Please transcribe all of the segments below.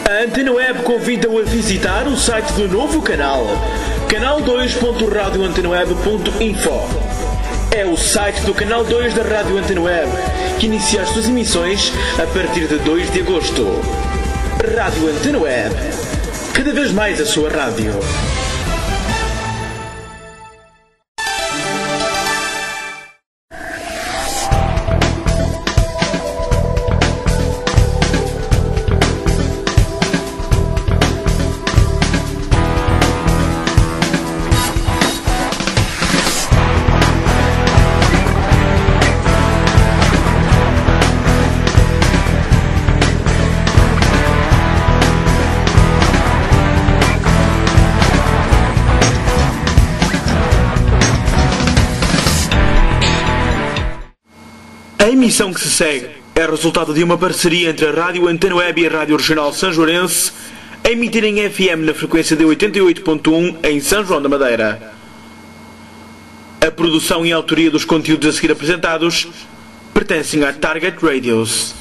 A Antena Web convida-o a visitar o site do novo canal, canal2.radioantenaweb.info. É o site do Canal 2 da Rádio Antena Web, que inicia as suas emissões a partir de 2 de agosto. Rádio Antena Web, cada vez mais a sua rádio. A emissão que se segue é resultado de uma parceria entre a Rádio Antena Web e a Rádio Regional Sanjoarense, a emitir em FM na frequência de 88.1 em São João da Madeira. A produção e a autoria dos conteúdos a seguir apresentados pertencem à Target Radios.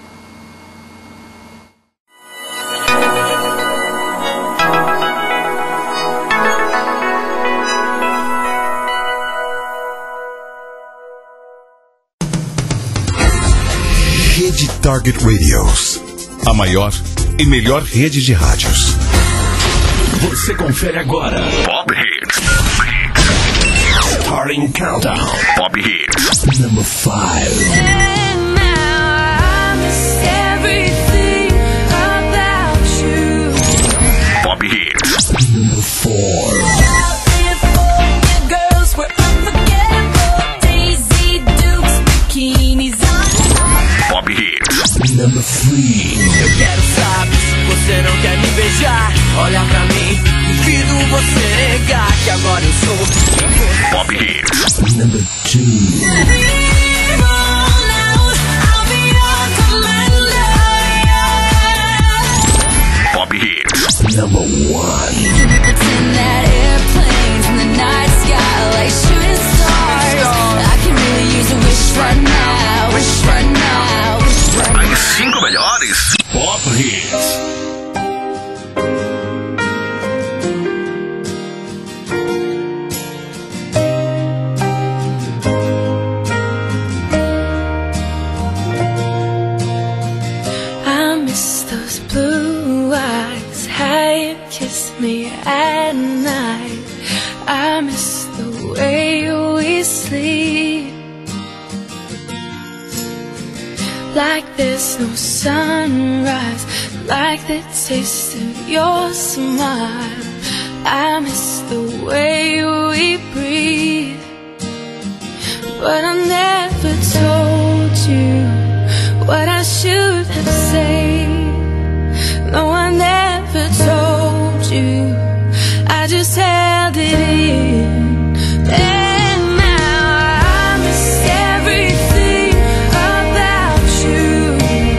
Rede Target Radios, a maior e melhor rede de rádios. Você confere agora Pop Hits. Starting Countdown. Pop Hits. Number 5. And now I miss everything about you. Pop Hits. Number 4. California girls were unforgettable. Daisy Dukes, bikinis on. Pop Hits. Number 3. Eu quero saber se você não quer me beijar. Olha pra mim, duvido você negar que agora eu sou Pop Hits. Number 2. Pop Hits. Number 1. Pretend that airplanes in the night sky like shooting stars. I can really use a wish right now. Wish right now. Wish right now. As 5 melhores Pop Hits. I miss those blue eyes, how you kiss me at night. I miss the way we sleep, like there's no sunrise, like the taste of your smile. I miss the way we breathe, but I never told you what I should have said. No, I never told you, I just held it in. And now I miss everything about you.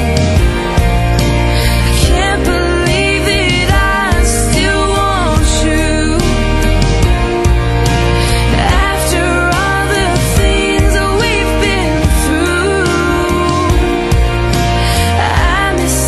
I can't believe that I still want you. After all the things that we've been through, I miss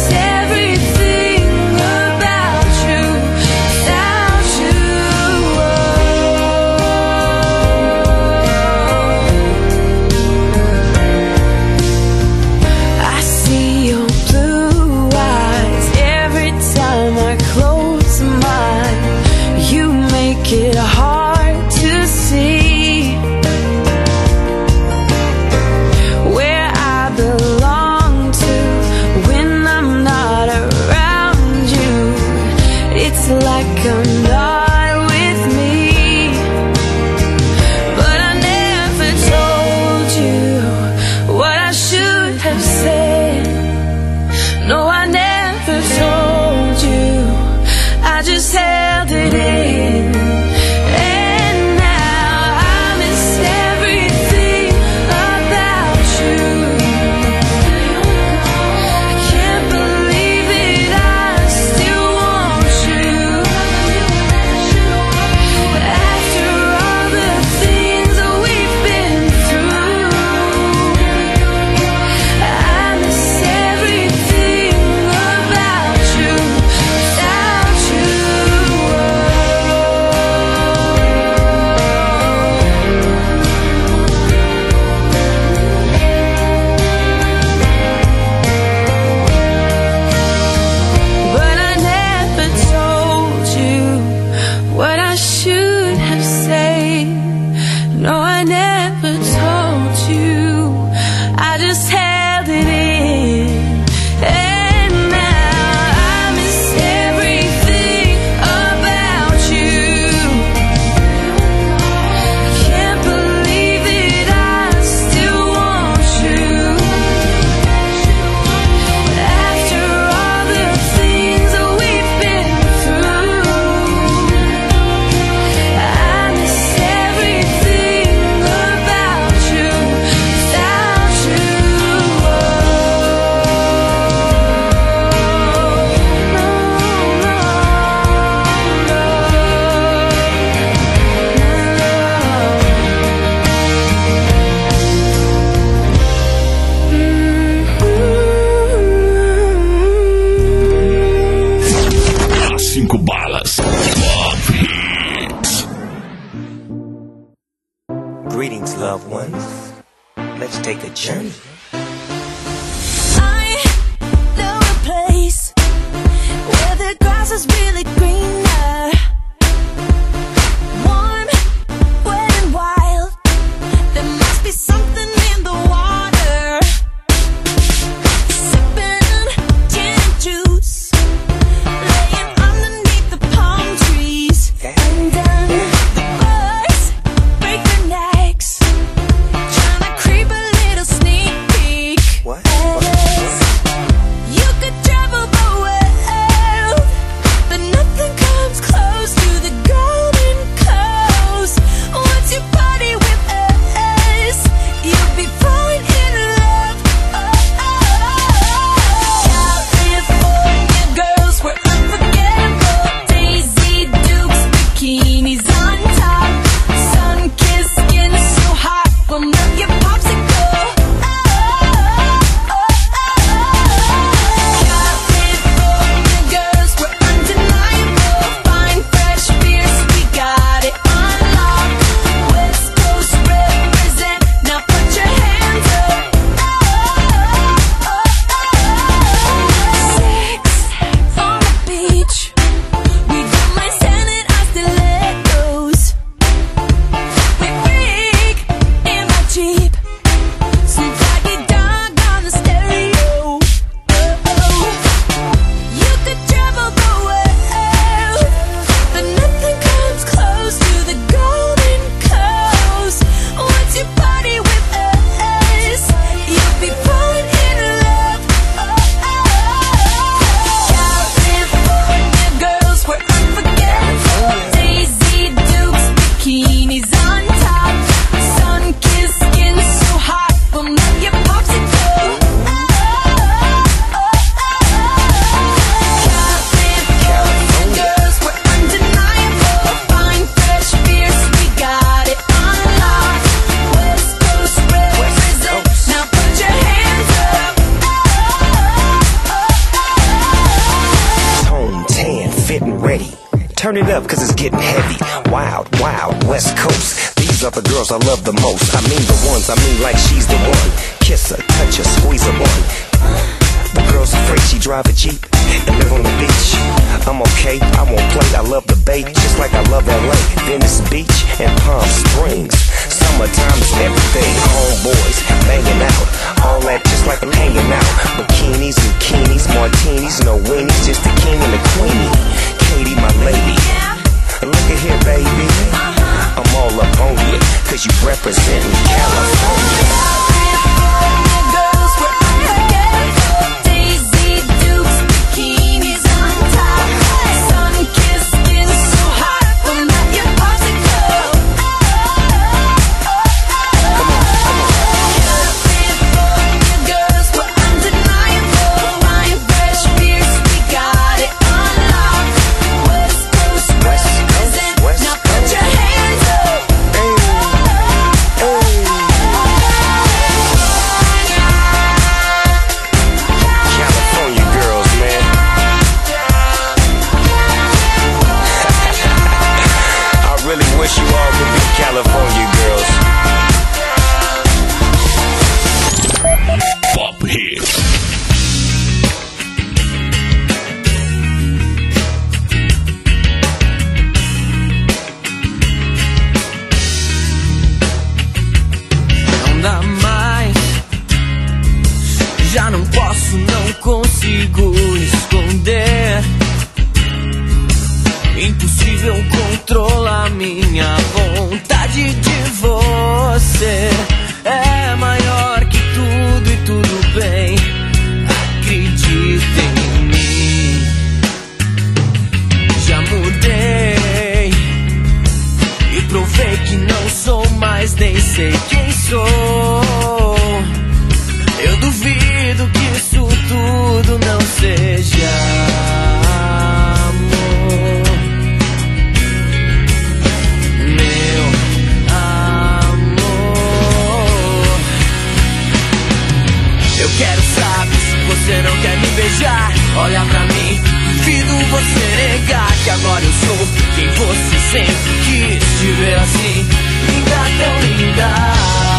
loved ones. Let's take a journey. I know a place where the grass is really greener, warm, wet and wild. There must be something in the water. Sipping gin and juice, laying underneath the palm trees. And then the birds break their necks, trying to creep a little sneak peek. What? You could travel the world, but nothing comes close to the Golden Coast. Once you party with us, you'll be falling in love. California girls were unforgettable. Daisy Dukes, bikinis on top, sun-kissed skin so hot, will melt your popsicle. California girls were undeniable. Fine, fresh beers, we got it on lock. West Coast represent, now put your hands up. Sex on the beach, we don't mind selling our stilettos. We freak in my Jeep, some faggy dog on the stereo. You could travel the world, but nothing comes close to the Golden Coast. Once you party with us, you'll be falling in love. California girls were unforgettable. Daisy Dukes, bikinis on top, sun-kissed skin so hot, will melt your popsicle. California girls were undeniable. Fine, fresh beers, we got it on lock. West Coast represent, now put your hands up. Tone 10, fitting ready. Turn it up cause it's getting heavy. Wild, wild, West Coast. These are the girls I love the most. I mean the ones, I mean like she's the one. Kiss her, touch her, squeeze her one. The girl's afraid she drive a Jeep and live on the beach. I'm okay, I won't play, I love the bay, just like I love LA, Venice Beach, and Palm Springs. Summertime is everything, homeboys banging out, all that just like I'm hanging out. Bikinis, bikinis, martinis, no weenies, just the king and the queenie. Katie, my lady, look at here, baby, I'm all up on you, cause you representing California. California girls were unforgettable. Daisy Dukes, bikinis on top, sun-kissed skin so hot, will melt your popsicle. California girls were undeniable. Fine, fresh beers, we got it on lock. West Coast represent, now put your hands up. California girls, man. I really wish you all could be California girls. Pop Hits. Não dá mais, já não posso, não consigo esconder. Impossível controlar minha vontade de você. É maior que tudo e tudo bem. Acredita em mim. Já mudei e provei que não sou mais, nem sei quem sou. Eu duvido que isso tudo não seja amor. Meu amor, eu quero saber se você não quer me beijar. Olha pra mim, duvido você negar que agora eu sou quem você sempre quis te ver assim, linda, tão linda.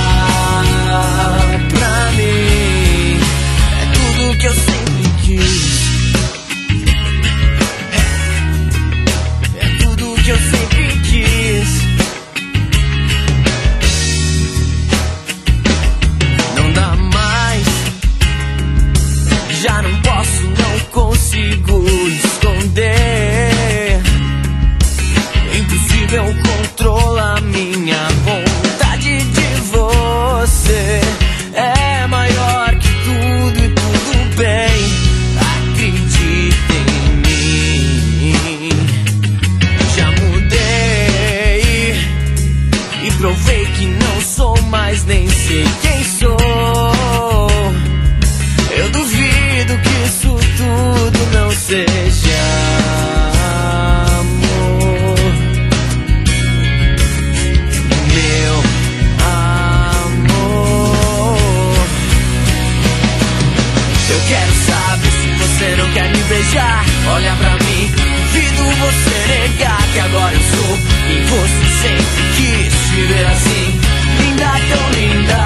olha pra mim. Duvido você negar que agora eu sou quem você sempre quis me ver assim. Linda, tão linda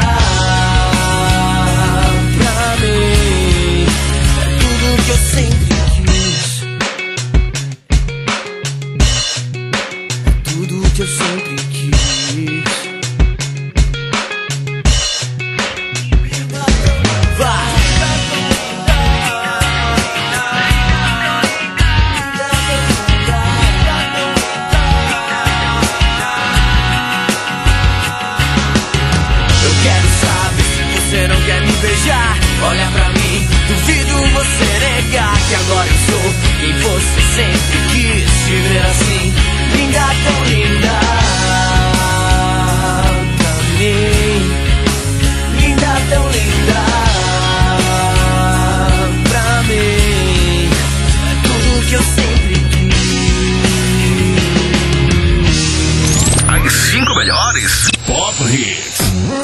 pra mim. É tudo que eu sempre quis. É tudo que eu sempre quis. Olha pra mim, duvido você negar que agora eu sou quem você sempre quis te ver assim. Linda, tão linda pra mim. Linda, tão linda pra mim. É tudo que eu sempre quis. As 5 melhores Pop Hits.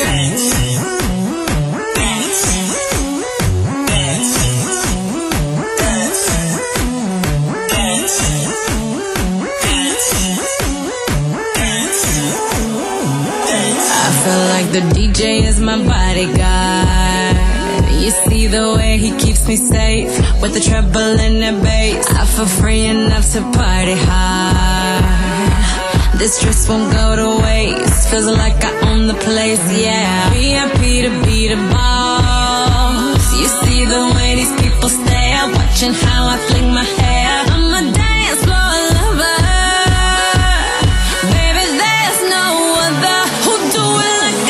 The DJ is my bodyguard. You see the way he keeps me safe with the treble and the bass. I feel free enough to party hard. This dress won't go to waste. Feels like I own the place, yeah. VIP to be the boss. You see the way these people stare, watching how I fling my hair. I'm a dance floor lover. Baby, there's no other who do it.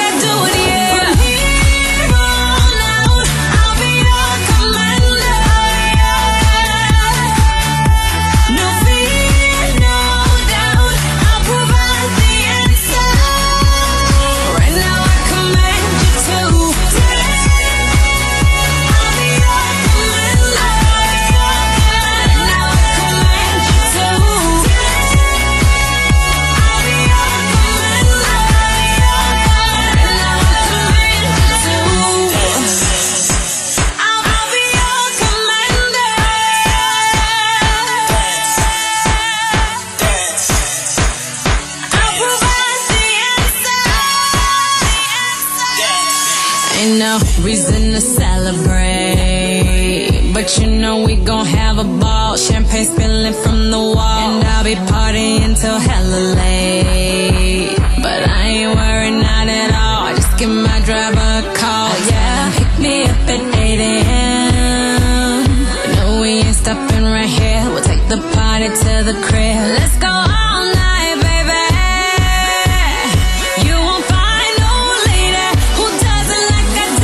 Reason to celebrate, but you know we gon' have a ball. Champagne spilling from the wall, and I'll be partying till hella late. But I ain't worried, not at all. Just give my driver a call, yeah. Pick me up at 8 a.m. No, we ain't stopping right here. We'll take the party to the crib. Let's go all night, baby. You won't find no lady who does it like I do.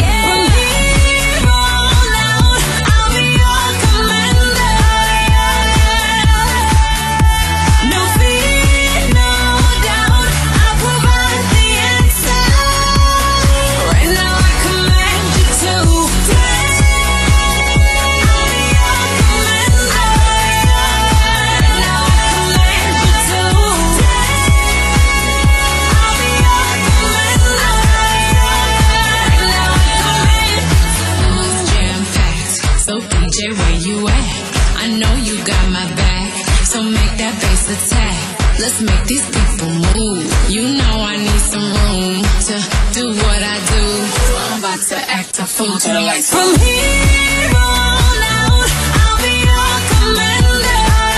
Let's make these people move. You know I need some room to do what I do. I'm about to act a fool to the lights. From here on out, I'll be your commander.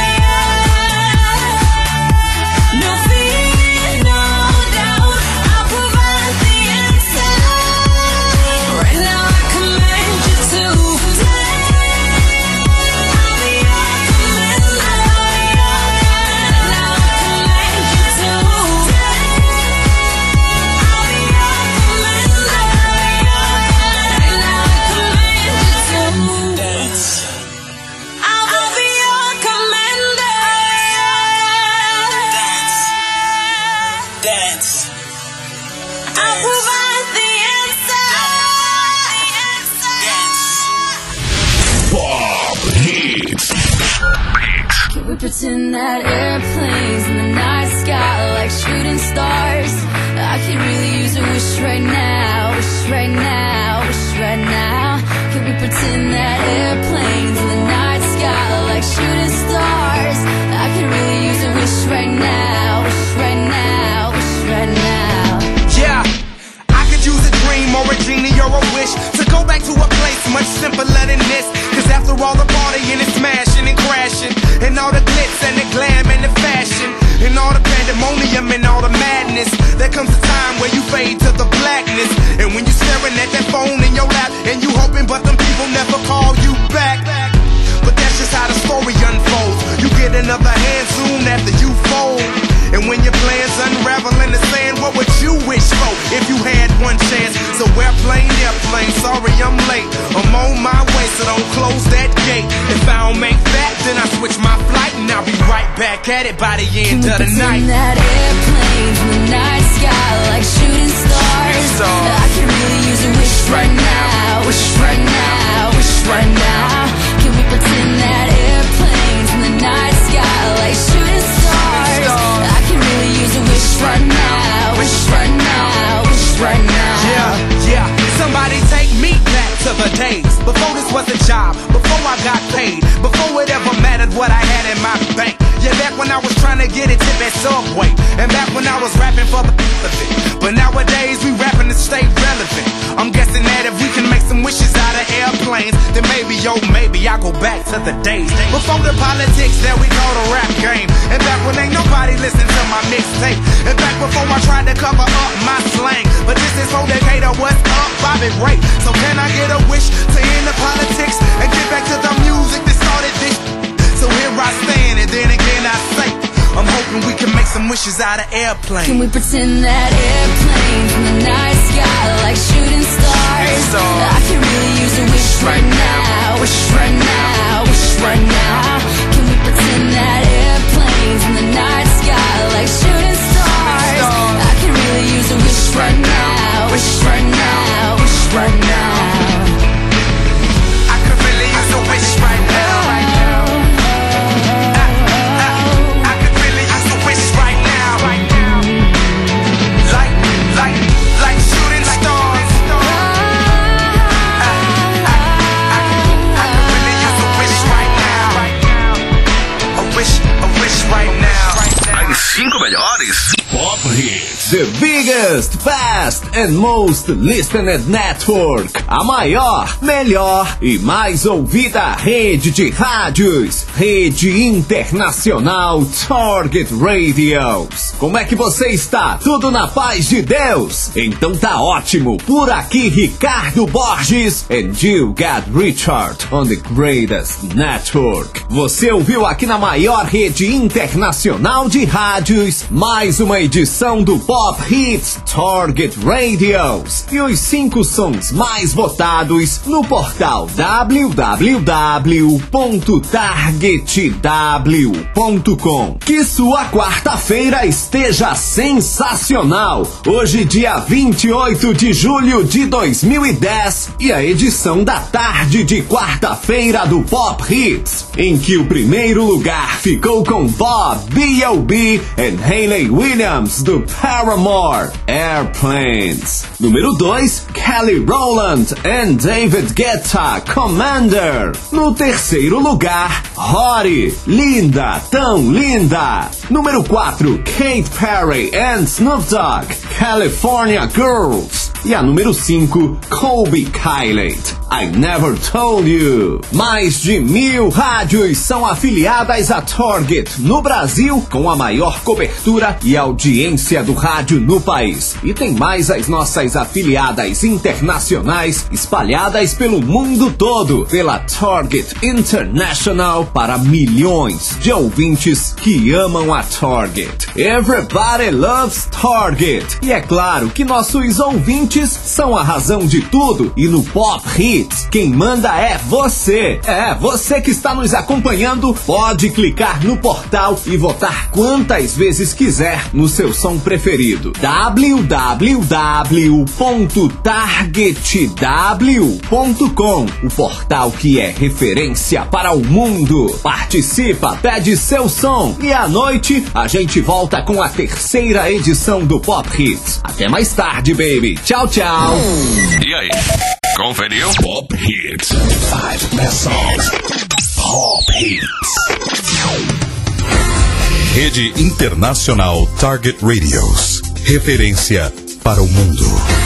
No fear, no doubt, I'll provide the answer. Right now I command you to. Pretend that airplanes in the night sky like shooting stars. I could really use a wish right now, wish right now, wish right now. Can we pretend that airplanes in the night sky like shooting another hand soon after you fold. And when your plans unravel in the sand, what would you wish for if you had one chance? So airplane, sorry I'm late. I'm on my way, so don't close that gate. If I don't make that, then I switch my flight, and I'll be right back at it by the end of the night. That airplane from the night sky like shooting stars. I can really use a wish right now, wish right now, wish right now. Can we pretend that airplane from the night sky like shooting stars? I can really use a wish right now, wish right now, wish right now. Yeah, somebody take me back to the days before this was a job, before I got paid, before it ever mattered what I had in my bank. Yeah, back when I was trying to get a tip at Subway, and back when I was rapping for the of it. But nowadays we rapping to stay relevant. I'm guessing that if we can make some wishes out of airplanes, then maybe, oh maybe I'll go back to the days before the politics that we call the rap game, and back when ain't nobody listened to my mixtape, and back before I tried to cover up my slang. But this is for Decatur, what's up, Bobby Ray? So can I get a wish to end the politics and get back to the music that started this? So here I stand, and then again I say, I'm hoping we can make some wishes out of airplanes. Can we pretend that airplane from the night sky like shooting stars? I can really use a wish right now, wish right now, wish right now. Can we pretend that airplane from the night sky like shooting stars? I can really use a wish right now, wish right now, wish right now. I could really use a wish right now. Cinco melhores Pop Hits. The biggest, best and most listened network. A maior, melhor e mais ouvida rede de rádios. Rede Internacional Target Radios. Como é que você está? Tudo na paz de Deus? Então tá ótimo. Por aqui Ricardo Borges and you got Richard on the greatest network. Você ouviu aqui na maior rede internacional de rádios mais uma edição do Pop Hits Target Radios e os 5 sons mais votados no portal www.targetw.com. Que sua quarta-feira esteja sensacional! Hoje, dia 28 de julho de 2010, e a edição da tarde de quarta-feira do Pop Hits, em que o primeiro lugar ficou com Bob B.O.B. e Hayley Williams do Paramore, Airplanes. Número 2, Kelly Rowland and David Guetta, Commander. No terceiro lugar, Rory, Linda, Tão Linda. Número 4, Katy Perry and Snoop Dogg, California Girls. E a número 5, Colby Kylie, I Never Told You. Mais de 1000 rádios são afiliadas à Target no Brasil, com a maior cobertura e audiência do rádio no país. E tem mais as nossas afiliadas internacionais espalhadas pelo mundo todo, pela Target International, para milhões de ouvintes que amam a Target. Everybody loves Target. E é claro que nossos ouvintes são a razão de tudo, e no Pop Hits quem manda é você. É, você que está nos acompanhando pode clicar no portal e votar quantas vezes quiser no seu som preferido. www.targetw.com, o portal que é referência para o mundo. Participa, pede seu som e à noite a gente volta com a terceira edição do Pop Hits. Até mais tarde, baby. Tchau, tchau. E aí? Conferiu? Pop Hits. 5 best songs. Pop Hits. Rede Internacional Target Radios. Referência para o mundo.